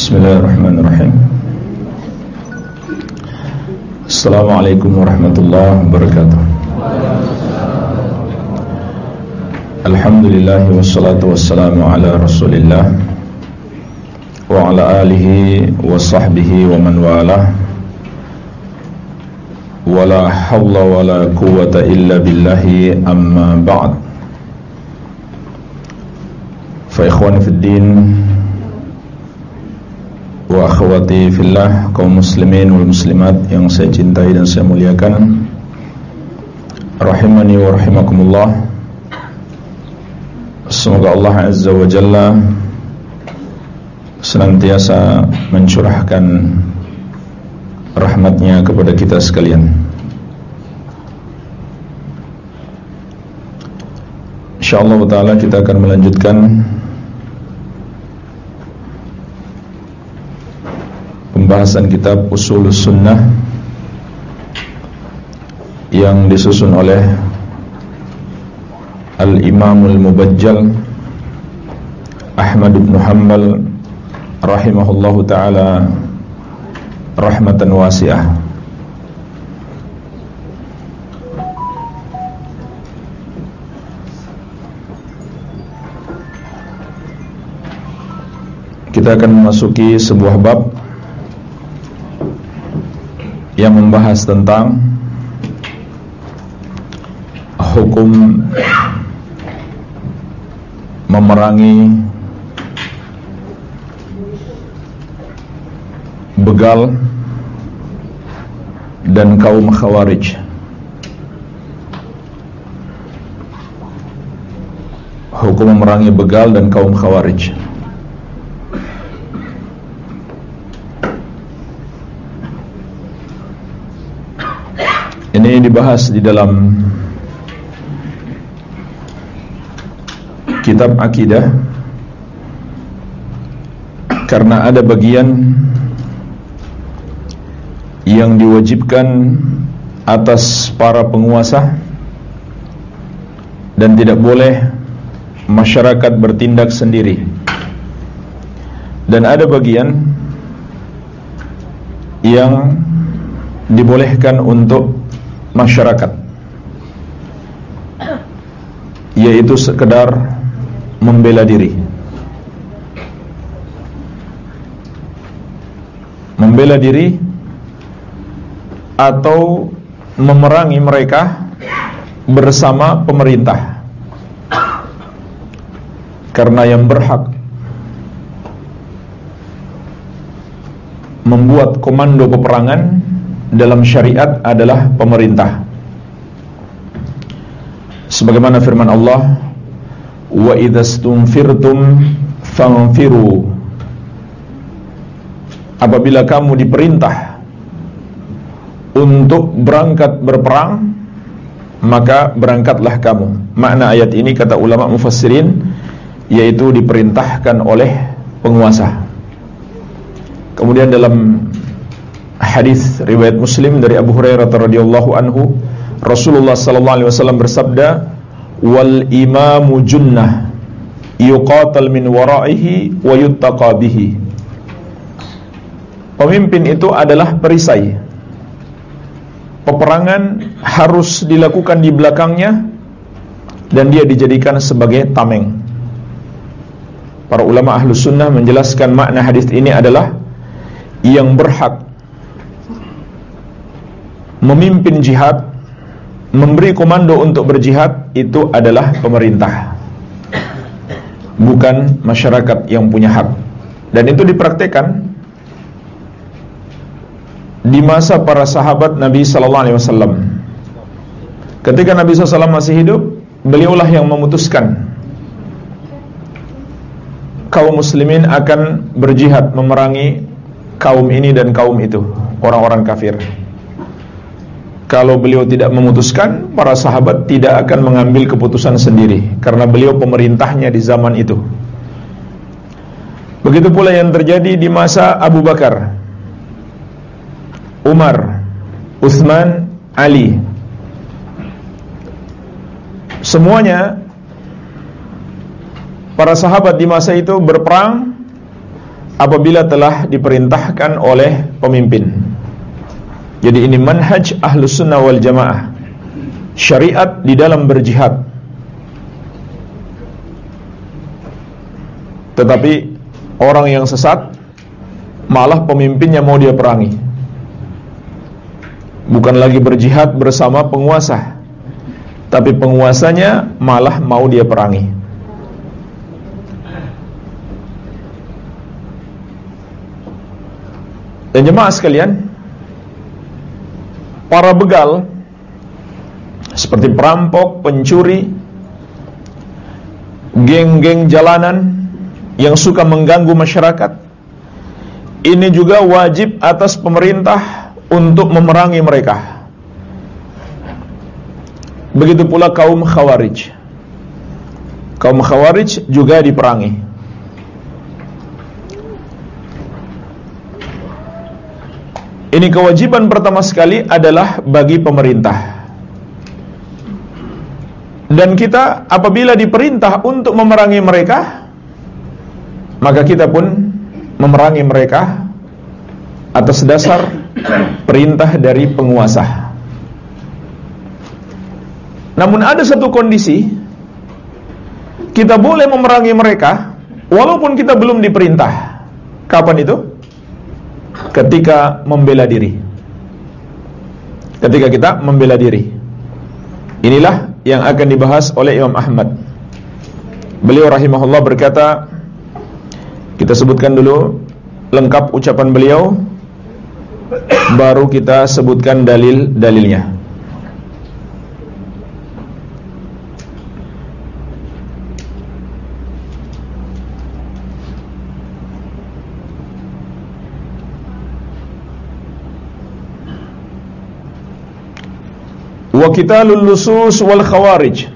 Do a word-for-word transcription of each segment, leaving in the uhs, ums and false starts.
Bismillahirrahmanirrahim. Assalamualaikum warahmatullahi wabarakatuh. Alhamdulillah wassalatu wassalamu ala Rasulillah wa ala alihi wa sahbihi wa man walah. Wala hawla wala quwwata illa billahi, amma ba'd. Fa ikhwani fid din wa akhwati fillah, kaum muslimin wal muslimat yang saya cintai dan saya muliakan, rahimani wa rahimakumullah. Semoga Allah Azza wa Jalla senantiasa mencurahkan rahmatnya kepada kita sekalian. InsyaAllah ta'ala kita akan melanjutkan pembahasan kitab Ushulus Sunnah yang disusun oleh Al-Imamul Mubajjal Ahmad bin Hanbal rahimahullahu ta'ala rahmatan wasi'ah. Kita akan memasuki sebuah bab yang membahas tentang hukum memerangi begal dan kaum Khawarij. Hukum memerangi begal dan kaum Khawarij. Ini dibahas di dalam kitab akidah karena ada bagian yang diwajibkan atas para penguasa dan tidak boleh masyarakat bertindak sendiri, dan ada bagian yang dibolehkan untuk masyarakat, yaitu sekedar membela diri. Membela diri atau memerangi mereka bersama pemerintah. Karena yang berhak membuat komando peperangan dalam syariat adalah pemerintah. Sebagaimana firman Allah, wa idzastunfirtum fanfiru. Apabila kamu diperintah untuk berangkat berperang, maka berangkatlah kamu. Makna ayat ini kata ulama mufassirin, yaitu diperintahkan oleh penguasa. Kemudian dalam hadis riwayat Muslim dari Abu Hurairah radhiyallahu anhu, Rasulullah sallallahu alaihi wasallam bersabda, wal imamu junnah yuqatal min wara'ihi wa yuttaqa bihi. Pemimpin itu adalah perisai. Peperangan harus dilakukan di belakangnya dan dia dijadikan sebagai tameng. Para ulama Ahlus Sunnah menjelaskan makna hadis ini adalah yang berhak memimpin jihad, memberi komando untuk berjihad, itu adalah pemerintah, bukan masyarakat yang punya hak. Dan itu dipraktekkan di masa para sahabat Nabi sallallahu alaihi wasallam. Ketika Nabi sallallahu alaihi wasallam masih hidup, beliaulah yang memutuskan kaum muslimin akan berjihad memerangi kaum ini dan kaum itu, orang-orang kafir. Kalau beliau tidak memutuskan, para sahabat tidak akan mengambil keputusan sendiri, karena beliau pemerintahnya di zaman itu. Begitu pula yang terjadi di masa Abu Bakar, Umar, Utsman, Ali. Semuanya para sahabat di masa itu berperang apabila telah diperintahkan oleh pemimpin. Jadi ini manhaj Ahlus Sunnah wal Jamaah, syariat di dalam berjihad. Tetapi orang yang sesat malah pemimpinnya mau dia perangi. Bukan lagi berjihad bersama penguasa, tapi penguasanya malah mau dia perangi. Dan jemaah sekalian, para begal seperti perampok, pencuri, geng-geng jalanan yang suka mengganggu masyarakat, ini juga wajib atas pemerintah untuk memerangi mereka. Begitu pula kaum Khawarij. Kaum Khawarij juga diperangi. Ini kewajiban pertama sekali adalah bagi pemerintah. Dan kita apabila diperintah untuk memerangi mereka, maka kita pun memerangi mereka atas dasar perintah dari penguasa. Namun ada satu kondisi, kita boleh memerangi mereka walaupun kita belum diperintah. Kapan itu? Ketika membela diri. Ketika kita membela diri. Inilah yang akan dibahas oleh Imam Ahmad. Beliau rahimahullah berkata, kita sebutkan dulu lengkap ucapan beliau, baru kita sebutkan dalil-dalilnya. Wa qitalul lusus wal khawarij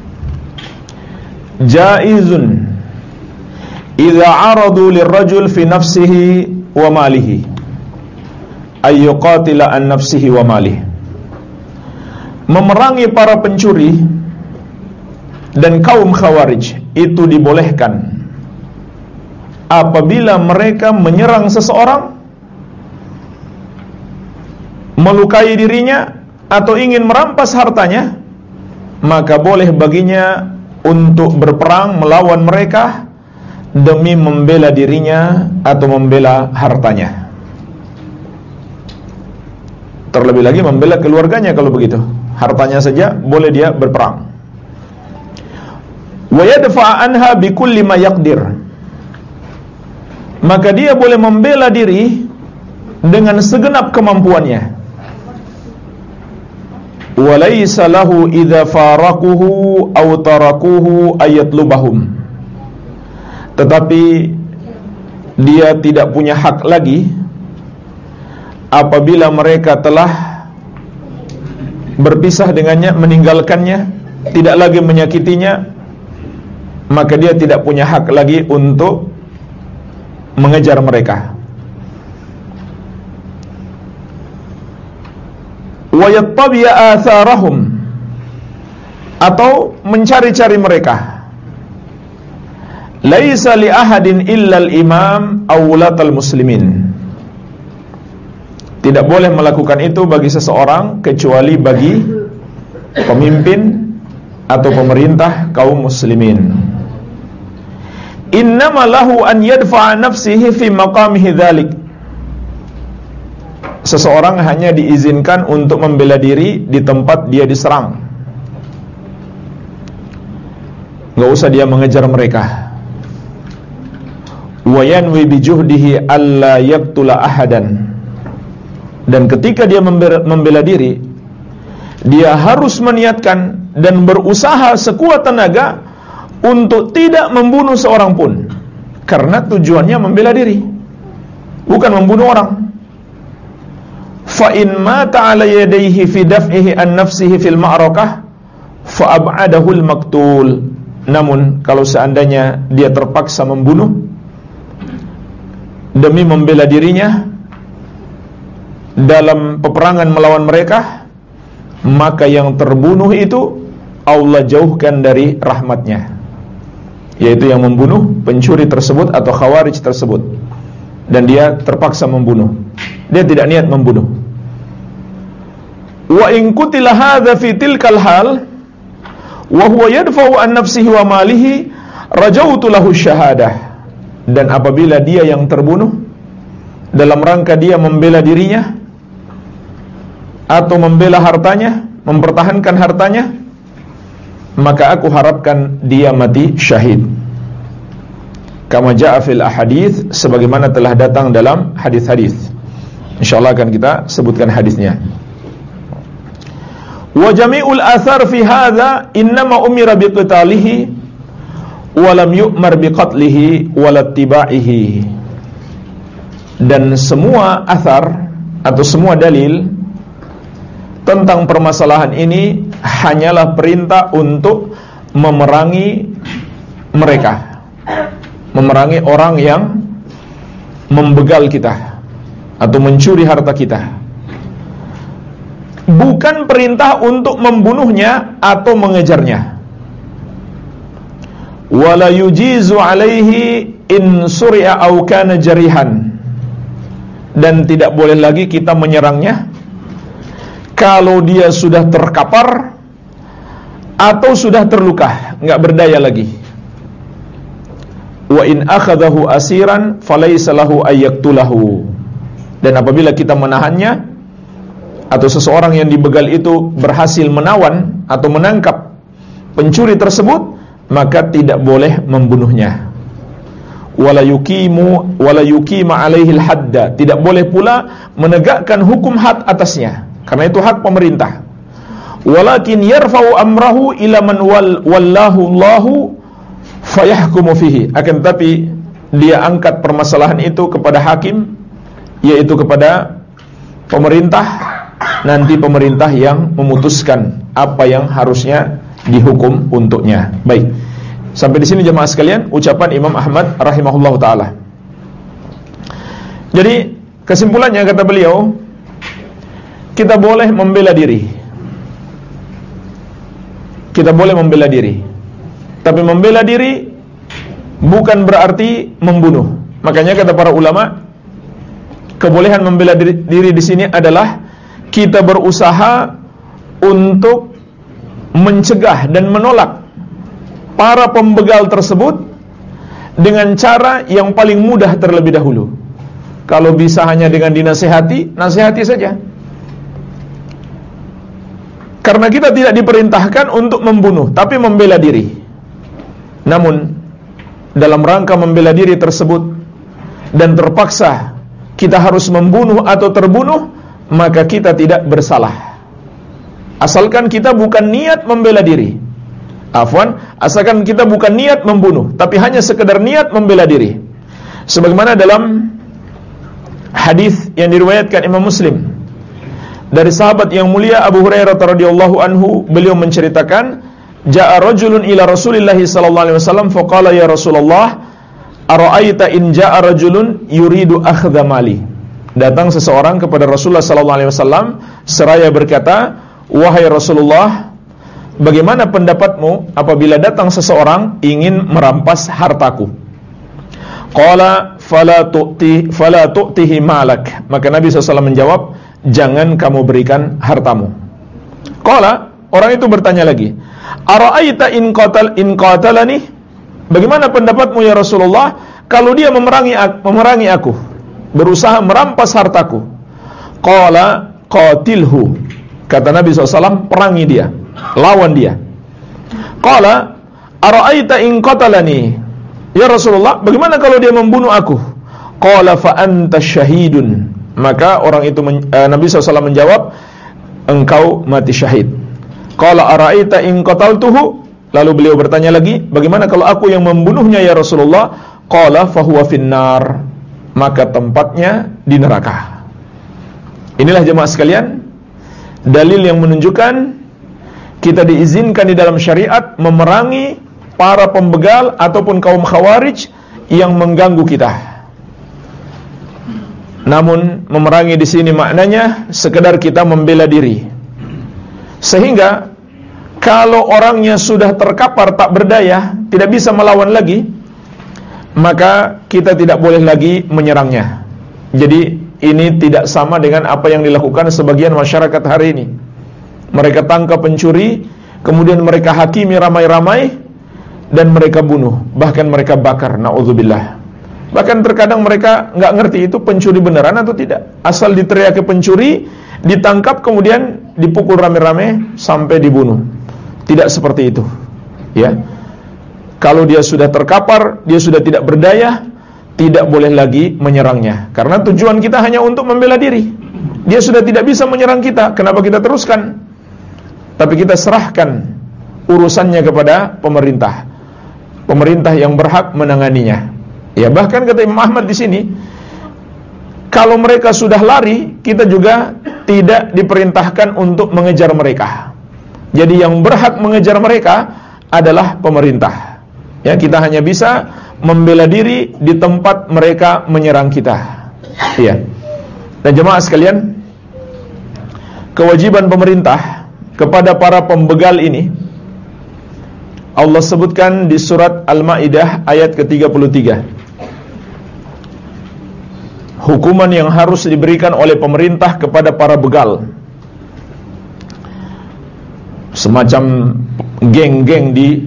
jaizun idza aradu lirrajul fi nafsihi wa malihi ay yuqatila an nafsihi wa malihi. Memerangi para pencuri dan kaum khawarij itu dibolehkan apabila mereka menyerang seseorang, melukai dirinya atau ingin merampas hartanya, maka boleh baginya untuk berperang melawan mereka demi membela dirinya atau membela hartanya. Terlebih lagi membela keluarganya kalau begitu. Hartanya saja boleh dia berperang. Wa yadfa' anha bikulli ma yaqdir. Maka dia boleh membela diri dengan segenap kemampuannya. Walaysa lahu idza faraquhu aw tarakuhu ayatlubahum. Tetapi dia tidak punya hak lagi apabila mereka telah berpisah dengannya, meninggalkannya, tidak lagi menyakitinya, maka dia tidak punya hak lagi untuk mengejar mereka. Wa yattabi'a atharahum, atau mencari-cari mereka. Laisa li ahadin illa al-imam aw wulatal muslimin. Tidak boleh melakukan itu bagi seseorang kecuali bagi pemimpin atau pemerintah kaum muslimin. Innama lahu an yadfa'a nafsihi fi maqamihi dzalik. Seseorang hanya diizinkan untuk membela diri di tempat dia diserang. Enggak usah dia mengejar mereka. Wa yanwi bi juhdihi alla yaqtula ahadan. Dan ketika dia membela, membela diri, dia harus meniatkan dan berusaha sekuat tenaga untuk tidak membunuh seorang pun, karena tujuannya membela diri, bukan membunuh orang. Fa in mata ala yadayhi fi daf'ihi an nafsihi fil ma'rakah fa ab'adahu al maqtul. Namun kalau seandainya dia terpaksa membunuh demi membela dirinya dalam peperangan melawan mereka, maka yang terbunuh itu Allah jauhkan dari rahmatnya, yaitu yang membunuh pencuri tersebut atau khawarij tersebut. dan dia terpaksa membunuh. Dia tidak niat membunuh. Wa in qutila hadza fi tilkal hal wa huwa yadfa'u an nafsihi wa malihi rajautu lahu syahadah. Dan apabila dia yang terbunuh dalam rangka dia membela dirinya atau membela hartanya, mempertahankan hartanya, maka aku harapkan dia mati syahid. Kama ja'a fil ahadits, sebagaimana telah datang dalam hadis-hadis. Insyaallah akan kita sebutkan hadisnya. Wa jami'ul athar fi hadza innama umira biqitalihi wa lam yu'mar biqatlihi wa lattiba'ihi. Dan semua athar atau semua dalil tentang permasalahan ini hanyalah perintah untuk memerangi mereka, memerangi orang yang membegal kita atau mencuri harta kita. Bukan perintah untuk membunuhnya atau mengejarnya. Wala yujizu alaihi in suri'a aw kana jarihan. Dan tidak boleh lagi kita menyerangnya kalau dia sudah terkapar atau sudah terluka, enggak berdaya lagi. Wa in akhadahu asiran falaysa lahu ayyaqtulahu. Dan apabila kita menahannya atau seseorang yang dibegal itu berhasil menawan atau menangkap pencuri tersebut, maka tidak boleh membunuhnya. Wala yuqimu wala yuqima alaihi al-hadda. Tidak boleh pula menegakkan hukum had atasnya, karena itu hak pemerintah. Walakin yarfa'u amrahu ila man wallahu Allahu fayahkumu fihi. Akan tetapi dia angkat permasalahan itu kepada hakim, yaitu kepada pemerintah. Nanti pemerintah yang memutuskan apa yang harusnya dihukum untuknya. Baik, sampai di sini jemaah sekalian ucapan Imam Ahmad rahimahullahu taala. Jadi kesimpulannya kata beliau, kita boleh membela diri. Kita boleh membela diri. Tapi membela diri bukan berarti membunuh. Makanya kata para ulama, kebolehan membela diri, diri di sini adalah kita berusaha untuk mencegah dan menolak para pembegal tersebut dengan cara yang paling mudah terlebih dahulu. Kalau bisa hanya dengan dinasihati, nasihati saja. Karena kita tidak diperintahkan untuk membunuh, tapi membela diri. Namun dalam rangka membela diri tersebut dan terpaksa kita harus membunuh atau terbunuh, maka kita tidak bersalah. Asalkan kita bukan niat membela diri. Afwan, asalkan kita bukan niat membunuh, tapi hanya sekedar niat membela diri. Sebagaimana dalam hadis yang diriwayatkan Imam Muslim dari sahabat yang mulia Abu Hurairah radhiyallahu anhu, beliau menceritakan, ja'a rajulun ila Rasulillah sallallahu alaihi wasallam faqala ya Rasulullah, ara'aita in ja'a rajulun yuridu akhdha mali. Datang seseorang kepada Rasulullah sallallahu alaihi wasallam seraya berkata, wahai Rasulullah, bagaimana pendapatmu apabila datang seseorang ingin merampas hartaku? Qala fala tu'ti fala tu'tihi malak. Maka Nabi sallallahu alaihi wasallam menjawab, jangan kamu berikan hartamu. Qala, orang itu bertanya lagi, ara'aita in qatal in qatalani? Bagaimana pendapatmu ya Rasulullah kalau dia memerangi memerangi aku, berusaha merampas hartaku? Qala qatilhu. Kata Nabi sallallahu alaihi wasallam, perangi dia, lawan dia. Qala ara'aita in qatalani? Ya Rasulullah, bagaimana kalau dia membunuh aku? Qala fa anta syahidun. Maka orang itu uh, Nabi sallallahu alaihi wasallam menjawab, engkau mati syahid. Qala ara'aita in qataltuhu? Lalu beliau bertanya lagi, bagaimana kalau aku yang membunuhnya ya Rasulullah? Qala fa huwa finnar. Maka tempatnya di neraka. Inilah jemaah sekalian, dalil yang menunjukkan kita diizinkan di dalam syariat memerangi para pembegal ataupun kaum khawarij yang mengganggu kita. Namun memerangi di sini maknanya sekedar kita membela diri. Sehingga kalau orangnya sudah terkapar tak berdaya, tidak bisa melawan lagi, maka kita tidak boleh lagi menyerangnya. Jadi ini tidak sama dengan apa yang dilakukan sebagian masyarakat hari ini. Mereka tangkap pencuri, kemudian mereka hakimi ramai-ramai, dan mereka bunuh, bahkan mereka bakar, na'udzubillah. Bahkan terkadang mereka nggak ngerti itu pencuri beneran atau tidak. Asal diteriaki pencuri, ditangkap, kemudian dipukul rame-rame sampai dibunuh. Tidak seperti itu, ya. Kalau dia sudah terkapar, dia sudah tidak berdaya, tidak boleh lagi menyerangnya. Karena tujuan kita hanya untuk membela diri. Dia sudah tidak bisa menyerang kita, kenapa kita teruskan? Tapi kita serahkan urusannya kepada pemerintah. Pemerintah yang berhak menanganinya. Ya, bahkan kata Imam Ahmad di sini, kalau mereka sudah lari, kita juga tidak diperintahkan untuk mengejar mereka. Jadi yang berhak mengejar mereka adalah pemerintah. Ya, kita hanya bisa membela diri di tempat mereka menyerang kita. Iya. Dan jemaah sekalian, kewajiban pemerintah kepada para pembegal ini Allah sebutkan di surat Al-Maidah ayat ke tiga puluh tiga. Hukuman yang harus diberikan oleh pemerintah kepada para begal, semacam geng-geng di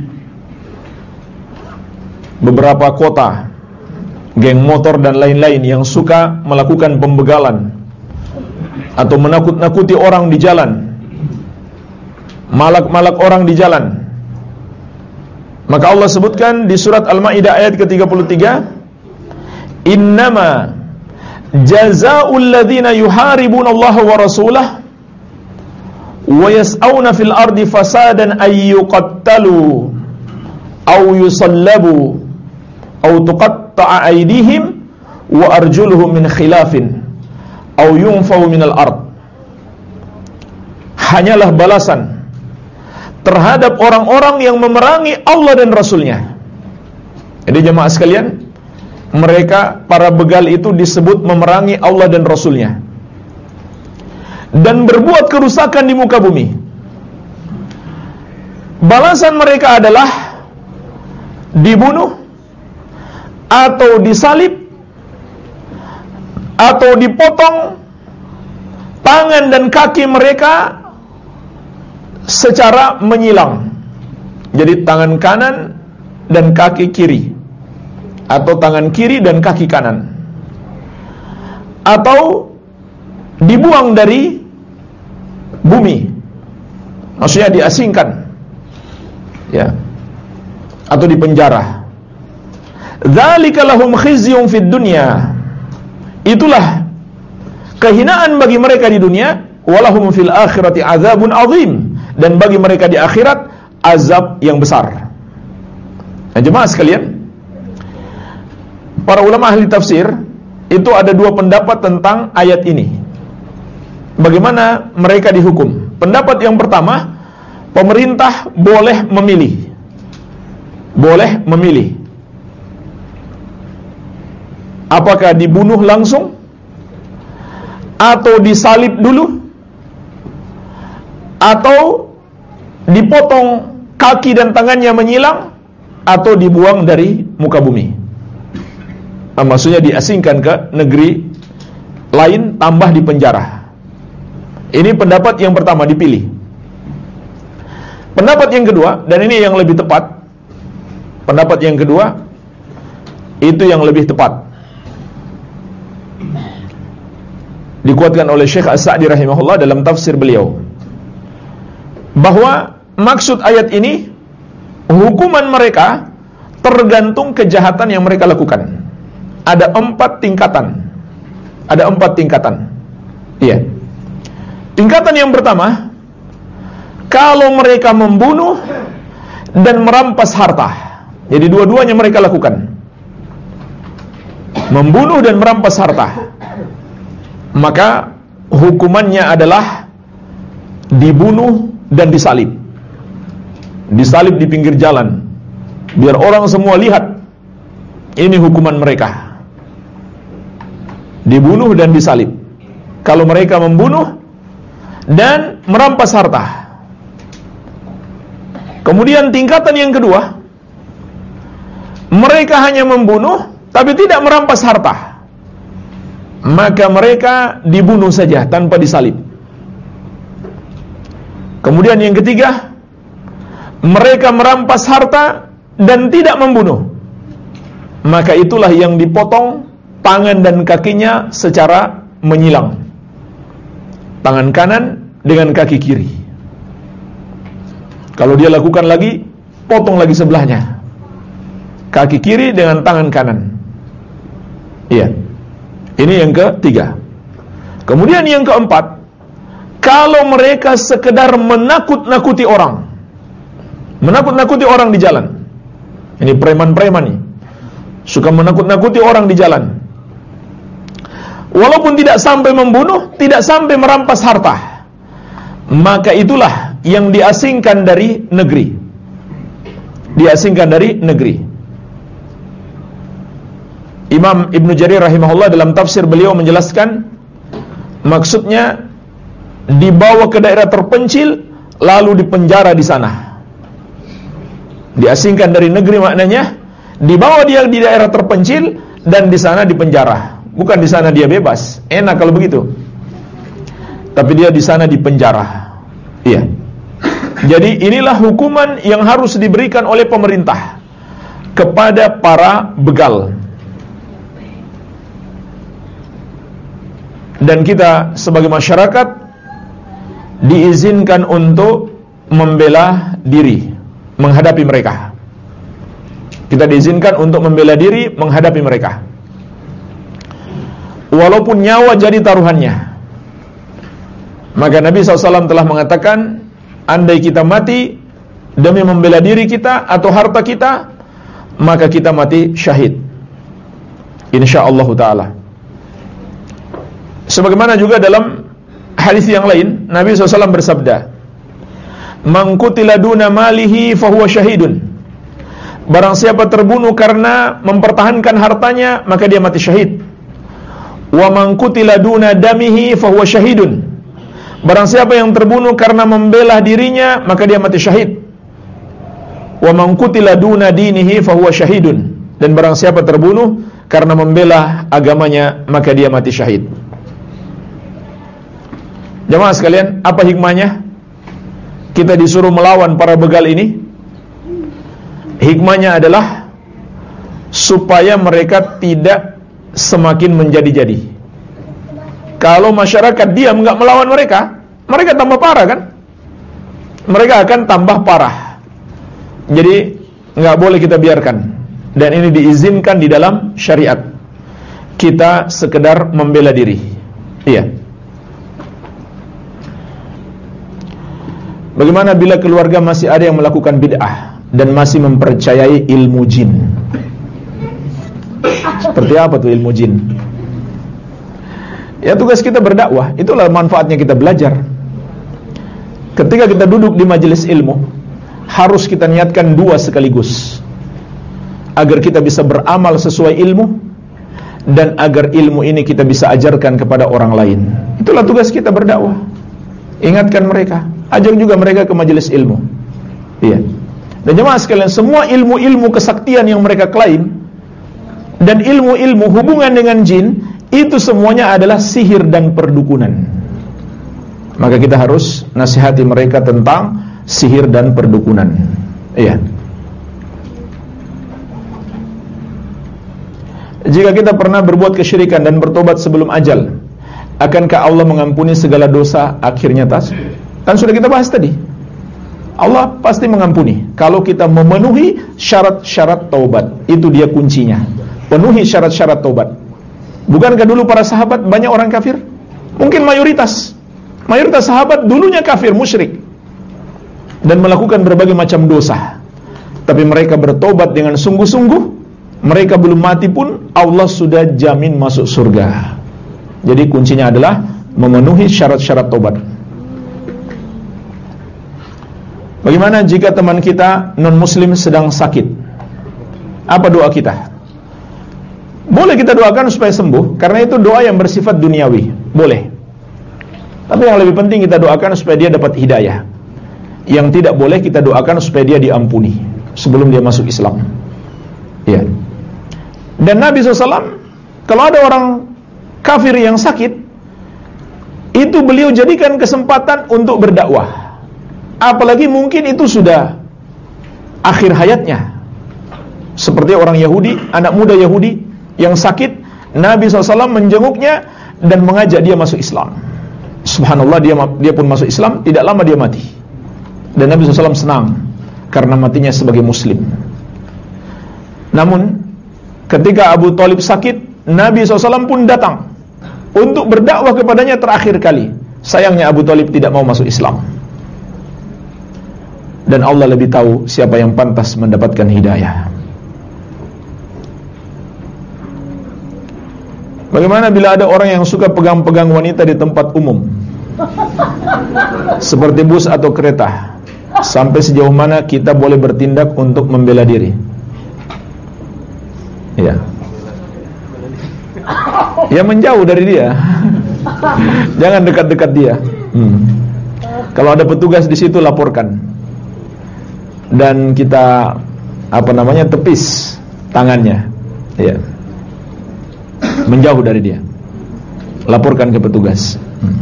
beberapa kota, geng motor dan lain-lain yang suka melakukan pembegalan atau menakut-nakuti orang di jalan, malak-malak orang di jalan. Maka Allah sebutkan di surat Al-Maidah ayat ke tiga puluh tiga, innama jazaa'ul ladzina yuharibuna Allah wa rasulahu wa yas'auna fil ardi fasadan ay yuqattalu aw yusallabu aw tuqatta'a aydihim wa arjuluhum min khilafin aw yunfaw minal ard. Hanyalah balasan terhadap orang-orang yang memerangi Allah dan Rasulnya. Jadi jemaah sekalian, mereka para begal itu disebut memerangi Allah dan Rasulnya dan berbuat kerusakan di muka bumi. Balasan mereka adalah dibunuh atau disalib atau dipotong tangan dan kaki mereka secara menyilang. Jadi tangan kanan dan kaki kiri, atau tangan kiri dan kaki kanan, atau dibuang dari bumi, maksudnya diasingkan, ya, atau dipenjara. Dzalika lahum khizyun fid dunya. Itulah kehinaan bagi mereka di dunia, walahum fil akhirati azabun azim, dan bagi mereka di akhirat azab yang besar. Nah, jemaah sekalian, para ulama ahli tafsir itu ada dua pendapat tentang ayat ini. Bagaimana mereka dihukum? Pendapat yang pertama, pemerintah boleh memilih. Boleh memilih. Apakah dibunuh langsung, atau disalib dulu, atau dipotong kaki dan tangannya menyilang, atau dibuang dari muka bumi. Nah, maksudnya diasingkan ke negeri lain, tambah di penjara. Ini pendapat yang pertama, dipilih. Pendapat yang kedua, dan ini yang lebih tepat, pendapat yang kedua itu yang lebih tepat, dikuatkan oleh Syekh As-Sa'di rahimahullah dalam tafsir beliau, bahwa maksud ayat ini, hukuman mereka tergantung kejahatan yang mereka lakukan. Ada empat tingkatan. Ada empat tingkatan. Iya. Tingkatan yang pertama, kalau mereka membunuh dan merampas harta. Jadi dua-duanya mereka lakukan, membunuh dan merampas harta, maka hukumannya adalah dibunuh dan disalib. Disalib di pinggir jalan, biar orang semua lihat. Ini hukuman mereka, dibunuh dan disalib. Kalau mereka membunuh dan merampas harta. Kemudian tingkatan yang kedua, mereka hanya membunuh tapi tidak merampas harta. maka mereka dibunuh saja tanpa disalib. Kemudian yang ketiga, mereka merampas harta dan tidak membunuh, maka itulah yang dipotong tangan dan kakinya secara menyilang, tangan kanan dengan kaki kiri. Kalau dia lakukan lagi, potong lagi sebelahnya, kaki kiri dengan tangan kanan. Iya, ini yang ketiga. Kemudian yang keempat, kalau mereka sekedar menakut-nakuti orang, menakut-nakuti orang di jalan. Ini preman-preman nih, suka menakut-nakuti orang di jalan. Walaupun tidak sampai membunuh, tidak sampai merampas harta, maka itulah yang diasingkan dari negeri. Diasingkan dari negeri. Imam Ibnu Jarir rahimahullah dalam tafsir beliau menjelaskan, maksudnya dibawa ke daerah terpencil lalu dipenjara di sana. Diasingkan dari negeri maknanya dibawa dia di daerah terpencil dan di sana dipenjara. Bukan di sana dia bebas, enak kalau begitu. Tapi dia di sana dipenjara. Iya. Jadi inilah hukuman yang harus diberikan oleh pemerintah kepada para begal. Dan kita sebagai masyarakat diizinkan untuk membela diri menghadapi mereka. Kita diizinkan untuk membela diri menghadapi mereka, walaupun nyawa jadi taruhannya. Maka Nabi shallallahu alaihi wasallam telah mengatakan, andai kita mati demi membela diri kita atau harta kita, maka kita mati syahid, insyaallah ta'ala. Sebagaimana juga dalam hadis yang lain, Nabi shallallahu alaihi wasallam bersabda, man qutila duna malihi fahuwa syahidun. Barang siapa terbunuh karena mempertahankan hartanya, maka dia mati syahid. Wa man qutila duna damihi fahuwa syahidun. Barang siapa yang terbunuh karena membela dirinya, maka dia mati syahid. Wa man qutila duna dinihi fahuwa syahidun. Dan barang siapa terbunuh karena membela agamanya, maka dia mati syahid. Jemaah sekalian, apa hikmahnya kita disuruh melawan para begal ini? Hikmahnya adalah supaya mereka tidak semakin menjadi-jadi. Kalau masyarakat diam nggak melawan mereka, mereka tambah parah kan? Mereka akan tambah parah. Jadi nggak boleh kita biarkan. Dan ini diizinkan di dalam syariat. Kita sekedar membela diri. Iya. Bagaimana bila keluarga masih ada yang melakukan bid'ah dan masih mempercayai ilmu jin? Seperti apa tuh ilmu jin? Ya, tugas kita berdakwah, itulah manfaatnya kita belajar. Ketika kita duduk di majelis ilmu, harus kita niatkan dua sekaligus, agar kita bisa beramal sesuai ilmu, dan agar ilmu ini kita bisa ajarkan kepada orang lain. Itulah tugas kita berdakwah. Ingatkan mereka, ajak juga mereka ke majelis ilmu. Iya. Dan jemaah sekalian, semua ilmu-ilmu kesaktian yang mereka klaim dan ilmu-ilmu hubungan dengan jin, itu semuanya adalah sihir dan perdukunan. Maka kita harus nasihati mereka tentang sihir dan perdukunan. Iya. Jika kita pernah berbuat kesyirikan dan bertobat sebelum ajal, akankah Allah mengampuni segala dosa akhirnya tas? Kan sudah kita bahas tadi. Allah pasti mengampuni kalau kita memenuhi syarat-syarat taubat. Itu dia kuncinya. Penuhi syarat-syarat taubat. Bukankah dulu para sahabat banyak orang kafir? Mungkin mayoritas. Mayoritas sahabat dulunya kafir, musyrik, dan melakukan berbagai macam dosa. Tapi mereka bertobat dengan sungguh-sungguh. Mereka belum mati pun Allah sudah jamin masuk surga. Jadi kuncinya adalah memenuhi syarat-syarat taubat. Bagaimana jika teman kita non-muslim sedang sakit? Apa doa kita? Boleh kita doakan supaya sembuh, karena itu doa yang bersifat duniawi. Boleh. Tapi yang lebih penting kita doakan supaya dia dapat hidayah. Yang tidak boleh kita doakan supaya dia diampuni sebelum dia masuk Islam. Ya. Dan Nabi shallallahu alaihi wasallam, kalau ada orang kafir yang sakit, itu beliau jadikan kesempatan untuk berdakwah. Apalagi mungkin itu sudah akhir hayatnya. Seperti orang Yahudi, anak muda Yahudi yang sakit, Nabi shallallahu alaihi wasallam menjenguknya dan mengajak dia masuk Islam. Subhanallah, dia dia pun masuk Islam, tidak lama dia mati. Dan Nabi shallallahu alaihi wasallam senang karena matinya sebagai muslim. Namun ketika Abu Thalib sakit, Nabi shallallahu alaihi wasallam pun datang untuk berdakwah kepadanya terakhir kali. Sayangnya Abu Thalib tidak mau masuk Islam. Dan Allah lebih tahu siapa yang pantas mendapatkan hidayah. Bagaimana bila ada orang yang suka pegang-pegang wanita di tempat umum, seperti bus atau kereta? Sampai sejauh mana kita boleh bertindak untuk membela diri? Ya, ya menjauh dari dia. Jangan dekat-dekat dia. hmm. Kalau ada petugas di situ, laporkan. Dan kita apa namanya tepis tangannya, ya, menjauh dari dia, laporkan ke petugas. hmm.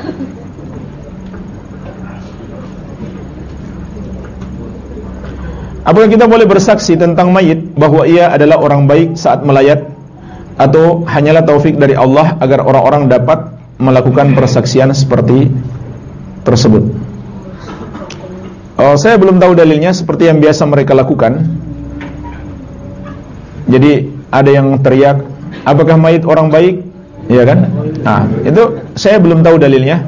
Apakah kita boleh bersaksi tentang mayit bahwa ia adalah orang baik saat melayat, atau hanyalah taufik dari Allah agar orang-orang dapat melakukan persaksian seperti tersebut? Oh, saya belum tahu dalilnya, seperti yang biasa mereka lakukan. Jadi ada yang teriak, apakah mayit orang baik? Iya kan? Nah, itu saya belum tahu dalilnya.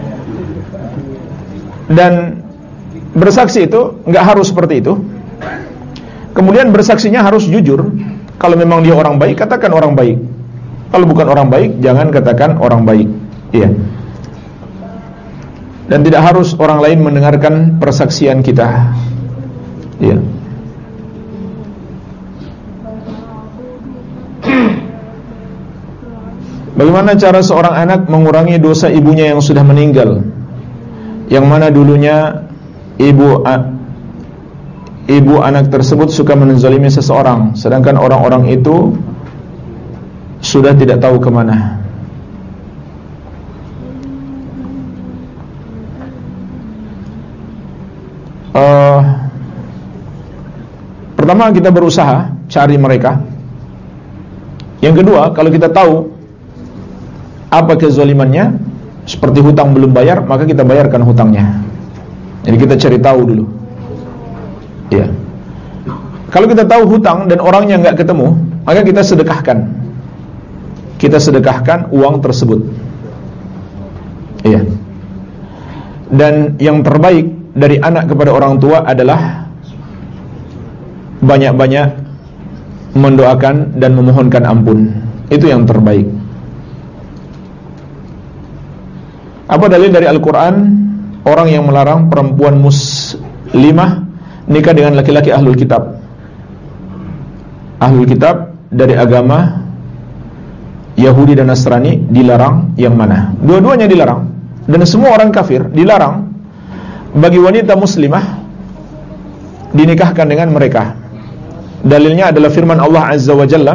Dan bersaksi itu nggak harus seperti itu. Kemudian bersaksinya harus jujur. Kalau memang dia orang baik, katakan orang baik. Kalau bukan orang baik, jangan katakan orang baik. Iya. Dan tidak harus orang lain mendengarkan persaksian kita. Iya. Bagaimana cara seorang anak mengurangi dosa ibunya yang sudah meninggal, yang mana dulunya ibu ibu anak tersebut suka menzalimi seseorang, sedangkan orang-orang itu sudah tidak tahu kemana? Uh, pertama, kita berusaha cari mereka. Yang kedua, kalau kita tahu apa kezalimannya, seperti hutang belum bayar, maka kita bayarkan hutangnya. Jadi kita cari tahu dulu. Ya. Kalau kita tahu hutang dan orangnya nggak ketemu, maka kita sedekahkan. Kita sedekahkan uang tersebut. Iya. Dan yang terbaik dari anak kepada orang tua adalah banyak-banyak mendoakan dan memohonkan ampun. Itu yang terbaik. Apa dalil dari Al-Quran orang yang melarang perempuan muslimah nikah dengan laki-laki ahlul kitab? Ahlul kitab dari agama Yahudi dan Nasrani dilarang yang mana? Dua-duanya dilarang. Dan semua orang kafir dilarang bagi wanita muslimah dinikahkan dengan mereka. Dalilnya adalah firman Allah Azza wa Jalla,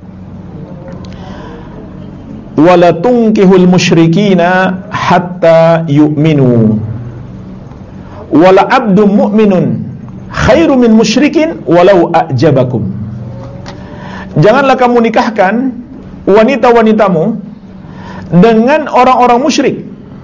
wala tunkihul musyrikina hatta yu'minu wala abdun mu'minun khairu min musyrikin walau a'jabakum. Janganlah kamu nikahkan wanita-wanitamu dengan orang-orang musyrik,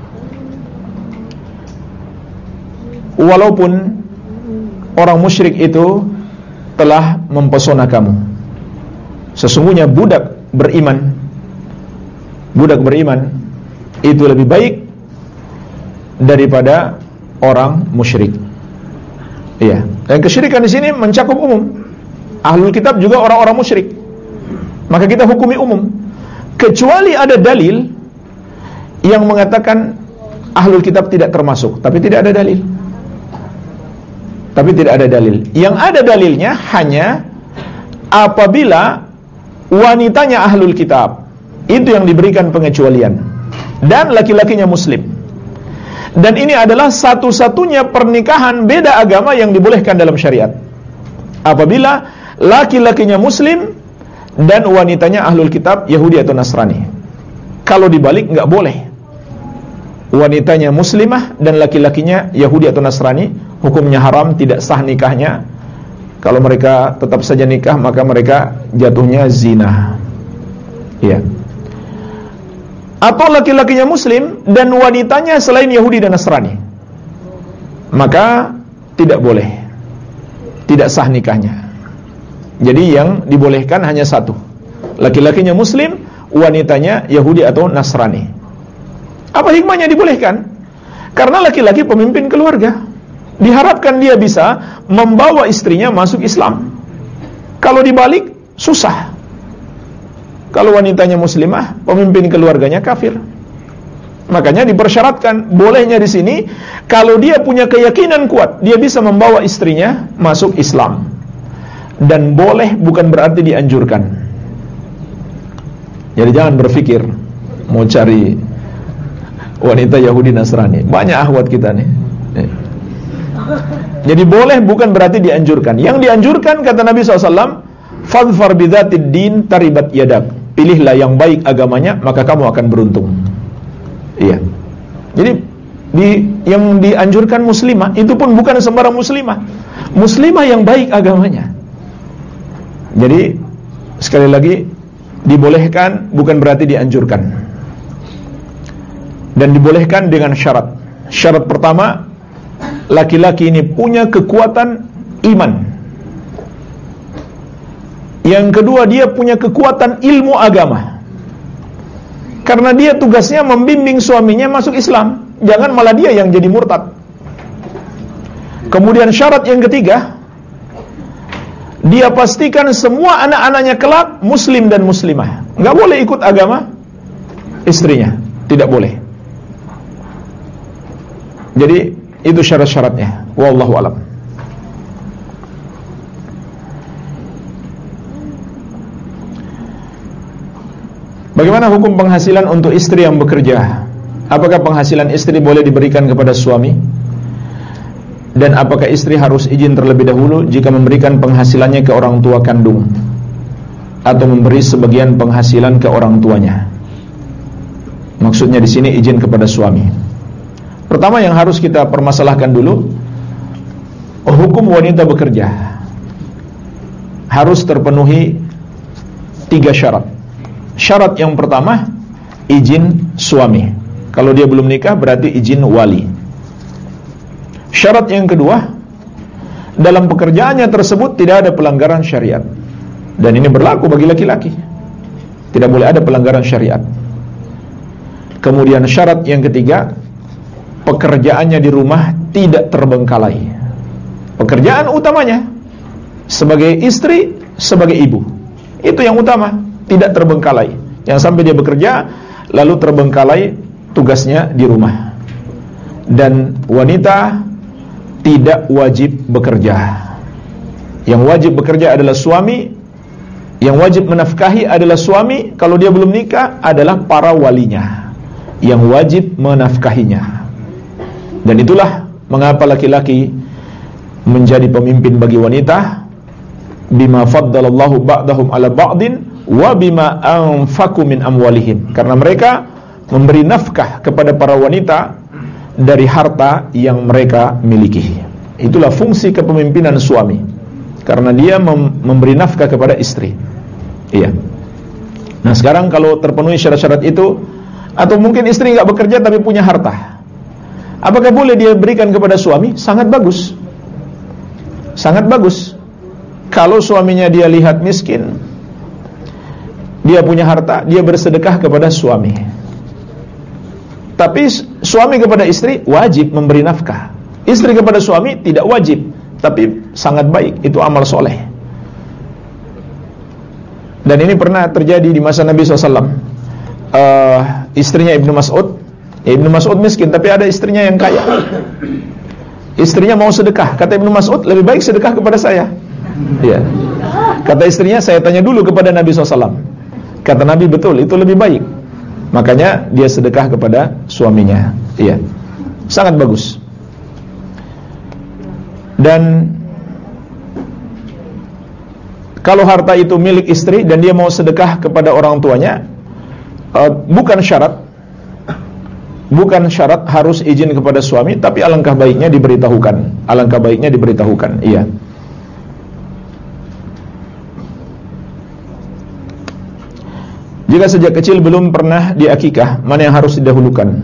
walaupun orang musyrik itu telah mempesona kamu. Sesungguhnya budak beriman Budak beriman itu lebih baik daripada orang musyrik. Iya. Dan kesyirikan di sini mencakup umum. Ahlul kitab juga orang-orang musyrik. Maka kita hukumi umum. Kecuali ada dalil yang mengatakan ahlul kitab tidak termasuk, tapi tidak ada dalil. Tapi tidak ada dalil. Yang ada dalilnya hanya apabila wanitanya ahlul kitab, itu yang diberikan pengecualian, dan laki-lakinya muslim. Dan ini adalah satu-satunya pernikahan beda agama yang dibolehkan dalam syariat. Apabila laki-lakinya muslim dan wanitanya ahlul kitab Yahudi atau Nasrani. Kalau dibalik nggak boleh. Wanitanya muslimah dan laki-lakinya Yahudi atau Nasrani, hukumnya haram, tidak sah nikahnya. Kalau mereka tetap saja nikah, maka mereka jatuhnya zina. Iya. Atau laki-lakinya muslim dan wanitanya selain Yahudi dan Nasrani, maka tidak boleh, tidak sah nikahnya. Jadi yang dibolehkan hanya satu, laki-lakinya muslim, wanitanya Yahudi atau Nasrani. Apa hikmahnya dibolehkan? Karena laki-laki pemimpin keluarga, diharapkan dia bisa membawa istrinya masuk Islam. Kalau dibalik, susah. Kalau wanitanya muslimah, pemimpin keluarganya kafir. Makanya dipersyaratkan, bolehnya di sini kalau dia punya keyakinan kuat, dia bisa membawa istrinya masuk Islam. Dan boleh bukan berarti dianjurkan. Jadi jangan berpikir mau cari wanita Yahudi Nasrani. Banyak akhwat kita nih. Jadi boleh bukan berarti dianjurkan. Yang dianjurkan kata Nabi shallallahu alaihi wasallam, fadfar bidzatid din taribat yadak. Pilihlah yang baik agamanya, maka kamu akan beruntung. Iya. Jadi di, yang dianjurkan muslimah, itu pun bukan sembarang muslimah. Muslimah yang baik agamanya. Jadi sekali lagi, dibolehkan bukan berarti dianjurkan. Dan dibolehkan dengan syarat. Syarat pertama, laki-laki ini punya kekuatan iman. Yang kedua, dia punya kekuatan ilmu agama. Karena dia tugasnya membimbing suaminya masuk Islam. Jangan malah dia yang jadi murtad. Kemudian syarat yang ketiga, dia pastikan semua anak-anaknya kelak muslim dan muslimah. Nggak boleh ikut agama istrinya, tidak boleh. Jadi itu syarat-syaratnya. Wallahu a'lam. Bagaimana hukum penghasilan untuk istri yang bekerja? Apakah penghasilan istri boleh diberikan kepada suami? Dan apakah istri harus izin terlebih dahulu jika memberikan penghasilannya ke orang tua kandung atau memberi sebagian penghasilan ke orang tuanya? Maksudnya di sini izin kepada suami. Pertama yang harus kita permasalahkan dulu, hukum wanita bekerja harus terpenuhi tiga syarat. Syarat yang pertama, izin suami. Kalau dia belum nikah berarti izin wali. Syarat yang kedua, dalam pekerjaannya tersebut tidak ada pelanggaran syariat. Dan ini berlaku bagi laki-laki, tidak boleh ada pelanggaran syariat. Kemudian syarat yang ketiga, pekerjaannya di rumah tidak terbengkalai. Pekerjaan utamanya sebagai istri, sebagai ibu, itu yang utama, tidak terbengkalai. Yang sampai dia bekerja lalu terbengkalai tugasnya di rumah. Dan wanita tidak wajib bekerja. Yang wajib bekerja adalah suami. Yang wajib menafkahi adalah suami. Kalau dia belum nikah adalah para walinya yang wajib menafkahinya. Dan itulah mengapa laki-laki menjadi pemimpin bagi wanita, bima faddalallahu ba'dahum ala ba'din wa bima anfaqu min amwalihim. Karena mereka memberi nafkah kepada para wanita dari harta yang mereka miliki. Itulah fungsi kepemimpinan suami, karena dia mem- memberi nafkah kepada istri. Iya. Nah sekarang kalau terpenuhi syarat-syarat itu, atau mungkin istri nggak bekerja tapi punya harta, apakah boleh dia berikan kepada suami? Sangat bagus. Sangat bagus. Kalau suaminya dia lihat miskin, dia punya harta, dia bersedekah kepada suami. Tapi suami kepada istri wajib memberi nafkah. Istri kepada suami tidak wajib, tapi sangat baik, itu amal soleh. Dan ini pernah terjadi di masa Nabi shallallahu alaihi wasallam. uh, Istrinya Ibnu Mas'ud, Ibnu Mas'ud miskin, tapi ada istrinya yang kaya. Istrinya mau sedekah, kata Ibnu Mas'ud, lebih baik sedekah kepada saya. Ya. Kata istrinya, saya tanya dulu kepada Nabi shallallahu alaihi wasallam. Kata Nabi, betul, itu lebih baik. Makanya dia sedekah kepada suaminya. Iya, sangat bagus. Dan kalau harta itu milik istri dan dia mau sedekah kepada orang tuanya, uh, bukan syarat, bukan syarat harus izin kepada suami, tapi alangkah baiknya diberitahukan, alangkah baiknya diberitahukan. Iya. Jika sejak kecil belum pernah diakikah, mana yang harus didahulukan?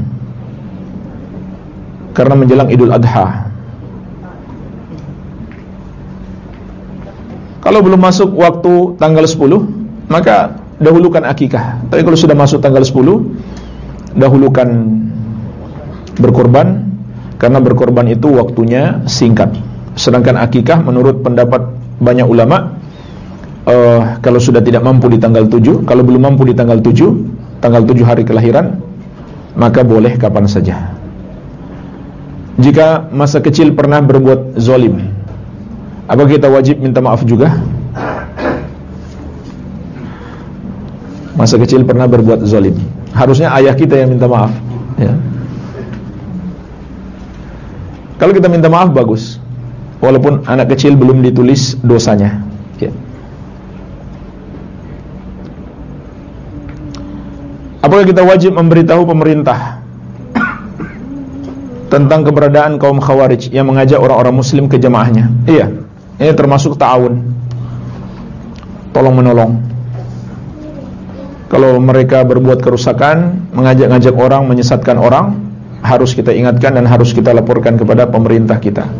Karena menjelang Idul Adha. Kalau belum masuk waktu tanggal sepuluh, maka dahulukan akikah. Tapi kalau sudah masuk tanggal sepuluh, dahulukan berkorban, karena berkorban itu waktunya singkat. Sedangkan akikah menurut pendapat banyak ulama, Uh, kalau sudah tidak mampu di tanggal tujuh, kalau belum mampu di tanggal tujuh, tanggal tujuh hari kelahiran, maka boleh kapan saja. Jika masa kecil pernah berbuat zalim, apa kita wajib minta maaf juga? Masa kecil pernah berbuat zalim, harusnya ayah kita yang minta maaf, ya. Kalau kita minta maaf bagus, walaupun anak kecil belum ditulis dosanya, ya. Apakah kita wajib memberitahu pemerintah tentang keberadaan kaum Khawarij yang mengajak orang-orang muslim ke jamaahnya? Iya, ini termasuk ta'awun, tolong menolong. Kalau mereka berbuat kerusakan, mengajak-ngajak orang, menyesatkan orang, harus kita ingatkan dan harus kita laporkan kepada pemerintah kita.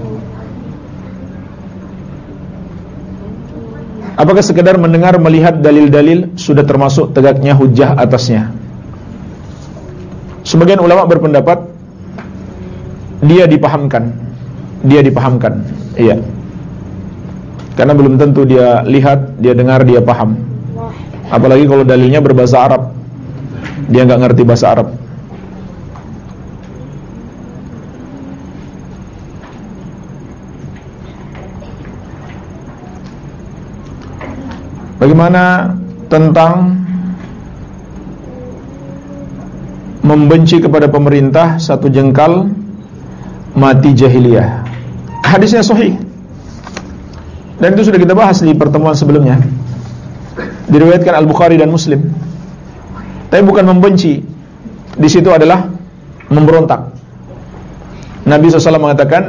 Apakah sekedar mendengar, melihat dalil-dalil sudah termasuk tegaknya hujjah atasnya? Sebagian ulama berpendapat dia dipahamkan, dia dipahamkan, iya. Karena belum tentu dia lihat, dia dengar, dia paham. Apalagi kalau dalilnya berbahasa Arab, dia nggak ngerti bahasa Arab. Bagaimana tentang membenci kepada pemerintah satu jengkal mati jahiliyah? Hadisnya sahih, dan itu sudah kita bahas di pertemuan sebelumnya. Diriwayatkan Al-Bukhari dan Muslim. Tapi bukan membenci, di situ adalah memberontak. Nabi shallallahu alaihi wasallam mengatakan,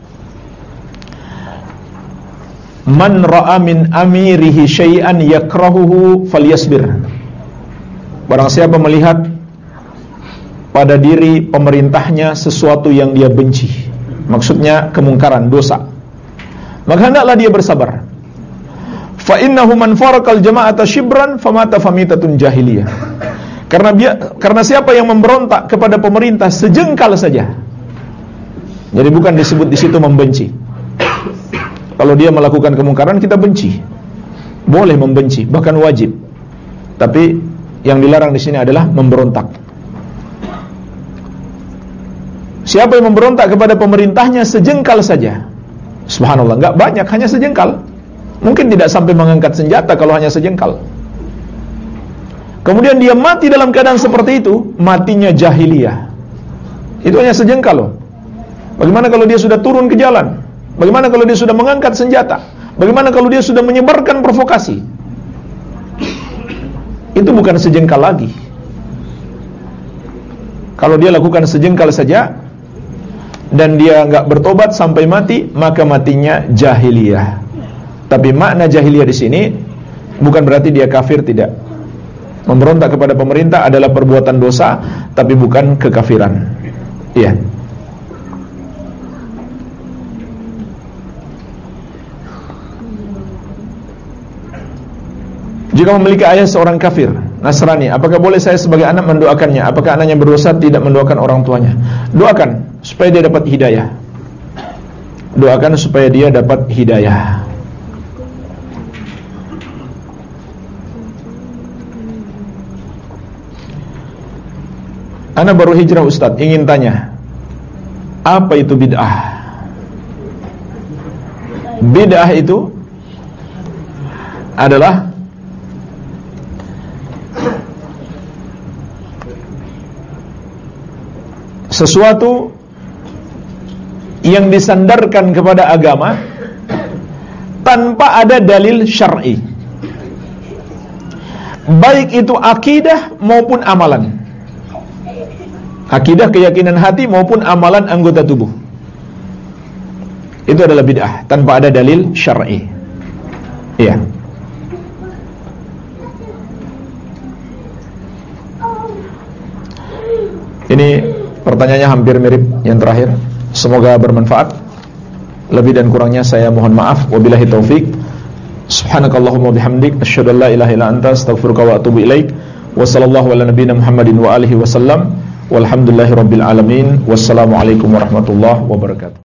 man ra'a min amirihi syai'an yakrahuhu falyasbir. Barang siapa melihat pada diri pemerintahnya sesuatu yang dia benci, maksudnya kemungkaran, dosa, maka hendaklah dia bersabar. Fa innahu man farakal jama'ata shibran famata famitatun jahiliyah. Karena dia, karena siapa yang memberontak kepada pemerintah sejengkal saja. Jadi bukan disebut di situ membenci. Kalau dia melakukan kemungkaran kita benci, boleh membenci, bahkan wajib. Tapi yang dilarang di sini adalah memberontak. Siapa yang memberontak kepada pemerintahnya sejengkal saja, subhanallah, enggak banyak, hanya sejengkal. Mungkin tidak sampai mengangkat senjata kalau hanya sejengkal. Kemudian dia mati dalam keadaan seperti itu, matinya jahiliyah. Itu hanya sejengkal loh. Bagaimana kalau dia sudah turun ke jalan? Bagaimana kalau dia sudah mengangkat senjata? Bagaimana kalau dia sudah menyebarkan provokasi? Itu bukan sejengkal lagi. Kalau dia lakukan sejengkal saja dan dia enggak bertobat sampai mati, maka matinya jahiliyah. Tapi makna jahiliyah di sini bukan berarti dia kafir, tidak. Memberontak kepada pemerintah adalah perbuatan dosa, tapi bukan kekafiran. Iya. Jika memiliki ayah seorang kafir Nasrani, apakah boleh saya sebagai anak mendoakannya? Apakah anaknya berdosa tidak mendoakan orang tuanya? Doakan supaya dia dapat hidayah. Doakan supaya dia dapat hidayah. Ana baru hijrah Ustadz, ingin tanya, apa itu bid'ah? Bid'ah itu adalah sesuatu yang disandarkan kepada agama tanpa ada dalil syar'i. baik itu akidah maupun amalan. Akidah, keyakinan hati maupun amalan anggota tubuh. Itu adalah bid'ah tanpa ada dalil syar'i. Iya. Ini pertanyaannya hampir mirip yang terakhir. Semoga bermanfaat. Lebih dan kurangnya saya mohon maaf. Wabillahi taufik. Subhanakallahumma bihamdik asyhadu an la ilaha illa anta astaghfiruka wa atubu ilaik. Wa sallallahu ala nabiyyina Muhammadin wa alihi wasallam. Walhamdulillahirabbil alamin. Wassalamualaikum warahmatullahi wabarakatuh.